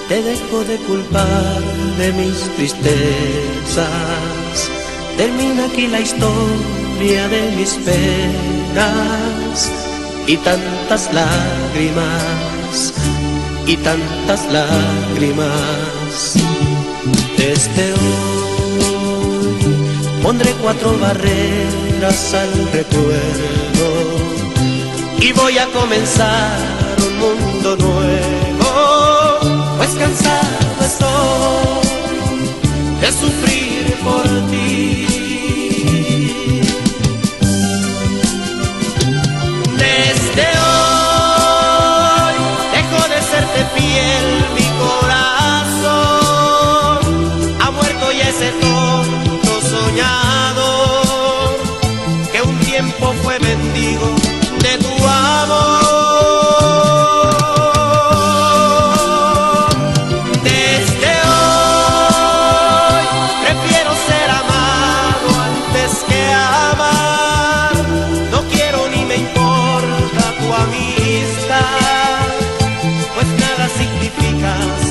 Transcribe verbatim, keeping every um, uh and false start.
te dejo de culpar de mis tristezas. Termina aquí la historia de mis penas y tantas lágrimas, y tantas lágrimas. Desde hoy pondré cuatro barreras al recuerdo y voy a comenzar un mundo nuevo, pues cansado estoy de sufrir por ti. Desde hoy dejo de serte fiel, mi corazón ha muerto y ese tonto soñador que un tiempo fue mendigo de tu amor. Desde hoy prefiero ser amado antes que amar. No quiero ni me importa tu amistad, pues nada significas